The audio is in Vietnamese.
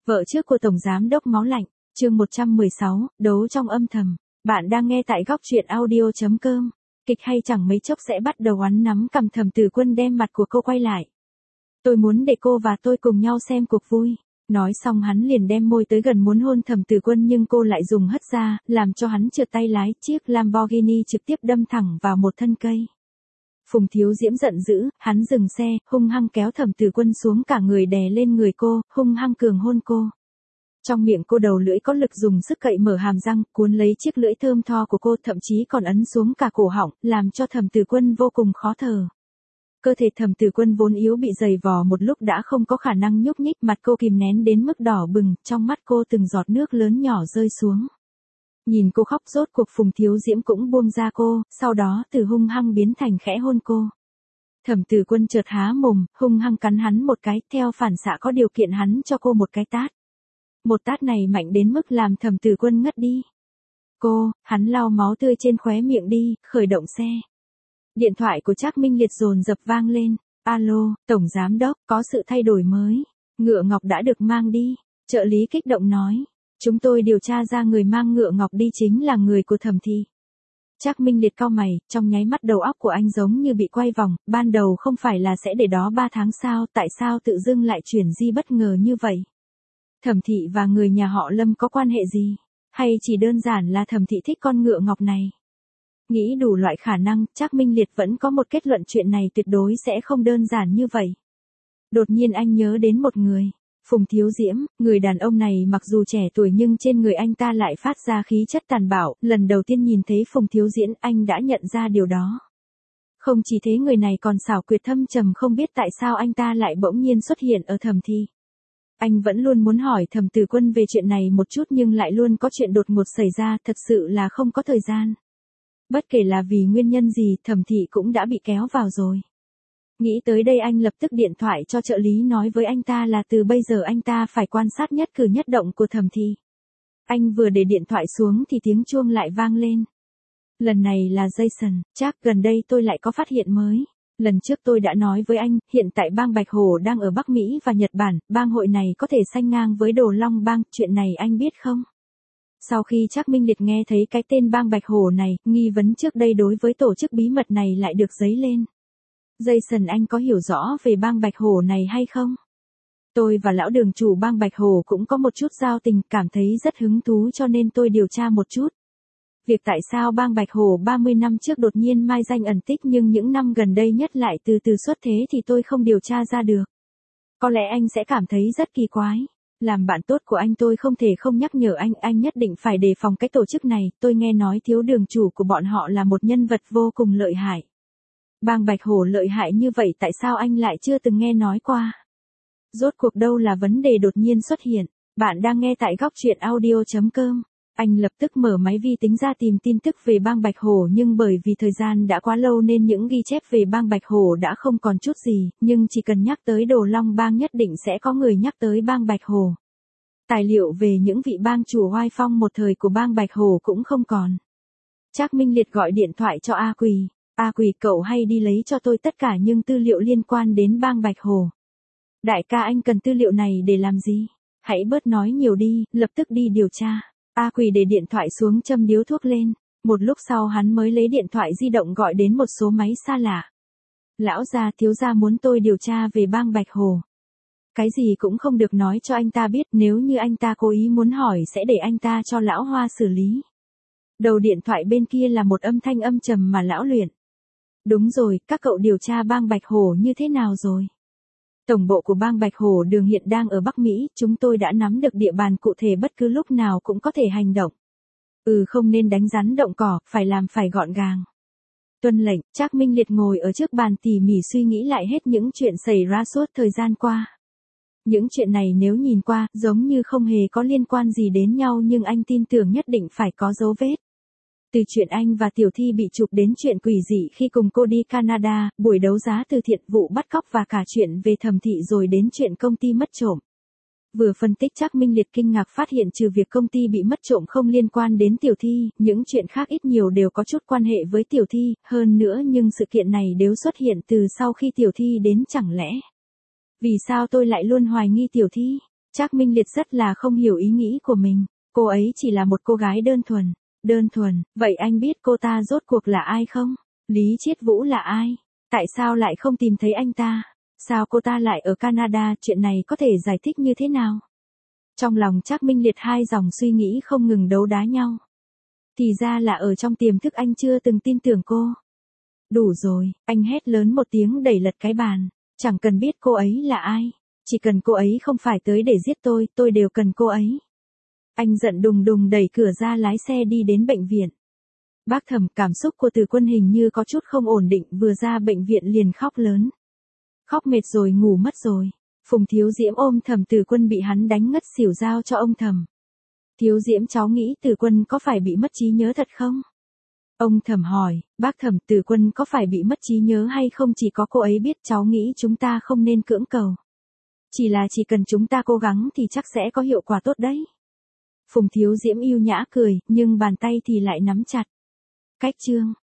Vợ trước của Tổng Giám đốc Máu Lạnh, chương 116, đấu trong âm thầm. Bạn đang nghe tại góc truyện audio.com. Kịch hay chẳng mấy chốc sẽ bắt đầu oắn nắm cầm Thẩm Tử Quân đem mặt của cô quay lại. Tôi muốn để cô và tôi cùng nhau xem cuộc vui. Nói xong hắn liền đem môi tới gần muốn hôn Thẩm Tử Quân nhưng cô lại dùng hất ra, làm cho hắn trượt tay lái chiếc Lamborghini trực tiếp đâm thẳng vào một thân cây. Phùng Thiếu Diễm giận dữ, hắn dừng xe, hung hăng kéo Thẩm Tử Quân xuống cả người đè lên người cô, hung hăng cường hôn cô. Trong miệng cô đầu lưỡi có lực dùng sức cậy mở hàm răng, cuốn lấy chiếc lưỡi thơm tho của cô, thậm chí còn ấn xuống cả cổ họng, làm cho Thẩm Tử Quân vô cùng khó thở. Cơ thể Thẩm Tử Quân vốn yếu bị giày vò một lúc đã không có khả năng nhúc nhích, mặt cô kìm nén đến mức đỏ bừng, trong mắt cô từng giọt nước lớn nhỏ rơi xuống. Nhìn cô khóc rốt cuộc Phùng Thiếu Diễm cũng buông ra cô, sau đó từ hung hăng biến thành khẽ hôn cô. Thẩm Tử Quân chợt há mồm, hung hăng cắn hắn một cái, theo phản xạ có điều kiện hắn cho cô một cái tát. Một tát này mạnh đến mức làm Thẩm Tử Quân ngất đi. Hắn lau máu tươi trên khóe miệng đi, khởi động xe. Điện thoại của Trác Minh Liệt dồn dập vang lên. Alo, Tổng Giám đốc, có sự thay đổi mới. Ngựa Ngọc đã được mang đi. Trợ lý kích động nói. Chúng tôi điều tra ra người mang Ngựa Ngọc đi chính là người của Thẩm thị. Trác Minh Liệt cau mày, trong nháy mắt đầu óc của anh giống như bị quay vòng, ban đầu không phải là sẽ để đó 3 tháng sao, tại sao tự dưng lại chuyển di bất ngờ như vậy? Thẩm thị và người nhà họ Lâm có quan hệ gì? Hay chỉ đơn giản là Thẩm thị thích con Ngựa Ngọc này? Nghĩ đủ loại khả năng, Trác Minh Liệt vẫn có một kết luận chuyện này tuyệt đối sẽ không đơn giản như vậy. Đột nhiên anh nhớ đến một người. Phùng Thiếu Diễm, người đàn ông này mặc dù trẻ tuổi nhưng trên người anh ta lại phát ra khí chất tàn bạo, lần đầu tiên nhìn thấy Phùng Thiếu Diễm anh đã nhận ra điều đó. Không chỉ thế người này còn xảo quyệt thâm trầm, không biết tại sao anh ta lại bỗng nhiên xuất hiện ở Thẩm thị. Anh vẫn luôn muốn hỏi Thẩm Tử Quân về chuyện này một chút nhưng lại luôn có chuyện đột ngột xảy ra, thật sự là không có thời gian. Bất kể là vì nguyên nhân gì, Thẩm thị cũng đã bị kéo vào rồi. Nghĩ tới đây anh lập tức điện thoại cho trợ lý nói với anh ta là từ bây giờ anh ta phải quan sát nhất cử nhất động của Thẩm thị. Anh vừa để điện thoại xuống thì tiếng chuông lại vang lên. Lần này là Jason, chắc gần đây tôi lại có phát hiện mới. Lần trước tôi đã nói với anh, hiện tại bang Bạch Hổ đang ở Bắc Mỹ và Nhật Bản, bang hội này có thể sánh ngang với Đồ Long bang, chuyện này anh biết không? Sau khi Trác Minh Liệt nghe thấy cái tên bang Bạch Hổ này, nghi vấn trước đây đối với tổ chức bí mật này lại được dấy lên. Jason, anh có hiểu rõ về bang Bạch Hổ này hay không? Tôi và lão đường chủ bang Bạch Hổ cũng có một chút giao tình, cảm thấy rất hứng thú cho nên tôi điều tra một chút. Việc tại sao bang Bạch Hổ 30 năm trước đột nhiên mai danh ẩn tích nhưng những năm gần đây nhất lại từ từ xuất thế thì tôi không điều tra ra được. Có lẽ anh sẽ cảm thấy rất kỳ quái. Làm bạn tốt của anh tôi không thể không nhắc nhở anh nhất định phải đề phòng cái tổ chức này, tôi nghe nói thiếu đường chủ của bọn họ là một nhân vật vô cùng lợi hại. Bang Bạch Hổ lợi hại như vậy tại sao anh lại chưa từng nghe nói qua? Rốt cuộc đâu là vấn đề đột nhiên xuất hiện? Bạn đang nghe tại góc truyện audio.com. Anh lập tức mở máy vi tính ra tìm tin tức về bang Bạch Hổ nhưng bởi vì thời gian đã quá lâu nên những ghi chép về bang Bạch Hổ đã không còn chút gì, nhưng chỉ cần nhắc tới Đồ Long bang nhất định sẽ có người nhắc tới bang Bạch Hổ. Tài liệu về những vị bang chủ oai phong một thời của bang Bạch Hổ cũng không còn. Trác Minh Liệt gọi điện thoại cho A Quỳ. A Quỳ, cậu hay đi lấy cho tôi tất cả những tư liệu liên quan đến bang Bạch Hổ. Đại ca, anh cần tư liệu này để làm gì? Hãy bớt nói nhiều đi, lập tức đi điều tra. A Quỳ để điện thoại xuống châm điếu thuốc lên. Một lúc sau hắn mới lấy điện thoại di động gọi đến một số máy xa lạ. Lão gia, thiếu gia muốn tôi điều tra về bang Bạch Hổ. Cái gì cũng không được nói cho anh ta biết, nếu như anh ta cố ý muốn hỏi sẽ để anh ta cho lão Hoa xử lý. Đầu điện thoại bên kia là một âm thanh âm trầm mà lão luyện. Đúng rồi, các cậu điều tra bang Bạch Hổ như thế nào rồi? Tổng bộ của bang Bạch Hổ Đường hiện đang ở Bắc Mỹ, chúng tôi đã nắm được địa bàn cụ thể, bất cứ lúc nào cũng có thể hành động. Không nên đánh rắn động cỏ, phải làm phải gọn gàng. Tuân lệnh. Trác Minh Liệt ngồi ở trước bàn tỉ mỉ suy nghĩ lại hết những chuyện xảy ra suốt thời gian qua. Những chuyện này nếu nhìn qua, giống như không hề có liên quan gì đến nhau nhưng anh tin tưởng nhất định phải có dấu vết. Từ chuyện anh và Tiểu Thi bị chụp đến chuyện quỷ dị khi cùng cô đi Canada, buổi đấu giá từ thiện, vụ bắt cóc và cả chuyện về Thẩm thị rồi đến chuyện công ty mất trộm. Vừa phân tích Trác Minh Liệt kinh ngạc phát hiện trừ việc công ty bị mất trộm không liên quan đến Tiểu Thi, những chuyện khác ít nhiều đều có chút quan hệ với Tiểu Thi, hơn nữa nhưng sự kiện này đều xuất hiện từ sau khi Tiểu Thi đến chẳng lẽ. Vì sao tôi lại luôn hoài nghi Tiểu Thi? Trác Minh Liệt rất là không hiểu ý nghĩ của mình, cô ấy chỉ là một cô gái đơn thuần, vậy anh biết cô ta rốt cuộc là ai không? Lý Chiết Vũ là ai? Tại sao lại không tìm thấy anh ta? Sao cô ta lại ở Canada, chuyện này có thể giải thích như thế nào? Trong lòng Trác Minh Liệt hai dòng suy nghĩ không ngừng đấu đá nhau. Thì ra là ở trong tiềm thức anh chưa từng tin tưởng cô. Đủ rồi, anh hét lớn một tiếng đẩy lật cái bàn. Chẳng cần biết cô ấy là ai. Chỉ cần cô ấy không phải tới để giết tôi đều cần cô ấy. Anh giận đùng đùng đẩy cửa ra lái xe đi đến bệnh viện. Bác Thẩm, cảm xúc của Từ Quân hình như có chút không ổn định, vừa ra bệnh viện liền khóc lớn. Khóc mệt rồi ngủ mất rồi. Phùng Thiếu Diễm ôm Thẩm Từ Quân bị hắn đánh ngất xỉu giao cho ông Thẩm. Thiếu Diễm, cháu nghĩ Từ Quân có phải bị mất trí nhớ thật không? Ông Thẩm hỏi, bác Thẩm, Từ Quân có phải bị mất trí nhớ hay không chỉ có cô ấy biết, cháu nghĩ chúng ta không nên cưỡng cầu. Chỉ cần chúng ta cố gắng thì chắc sẽ có hiệu quả tốt đấy. Phùng Thiếu Diễm yêu nhã cười, nhưng bàn tay thì lại nắm chặt. Cách chương.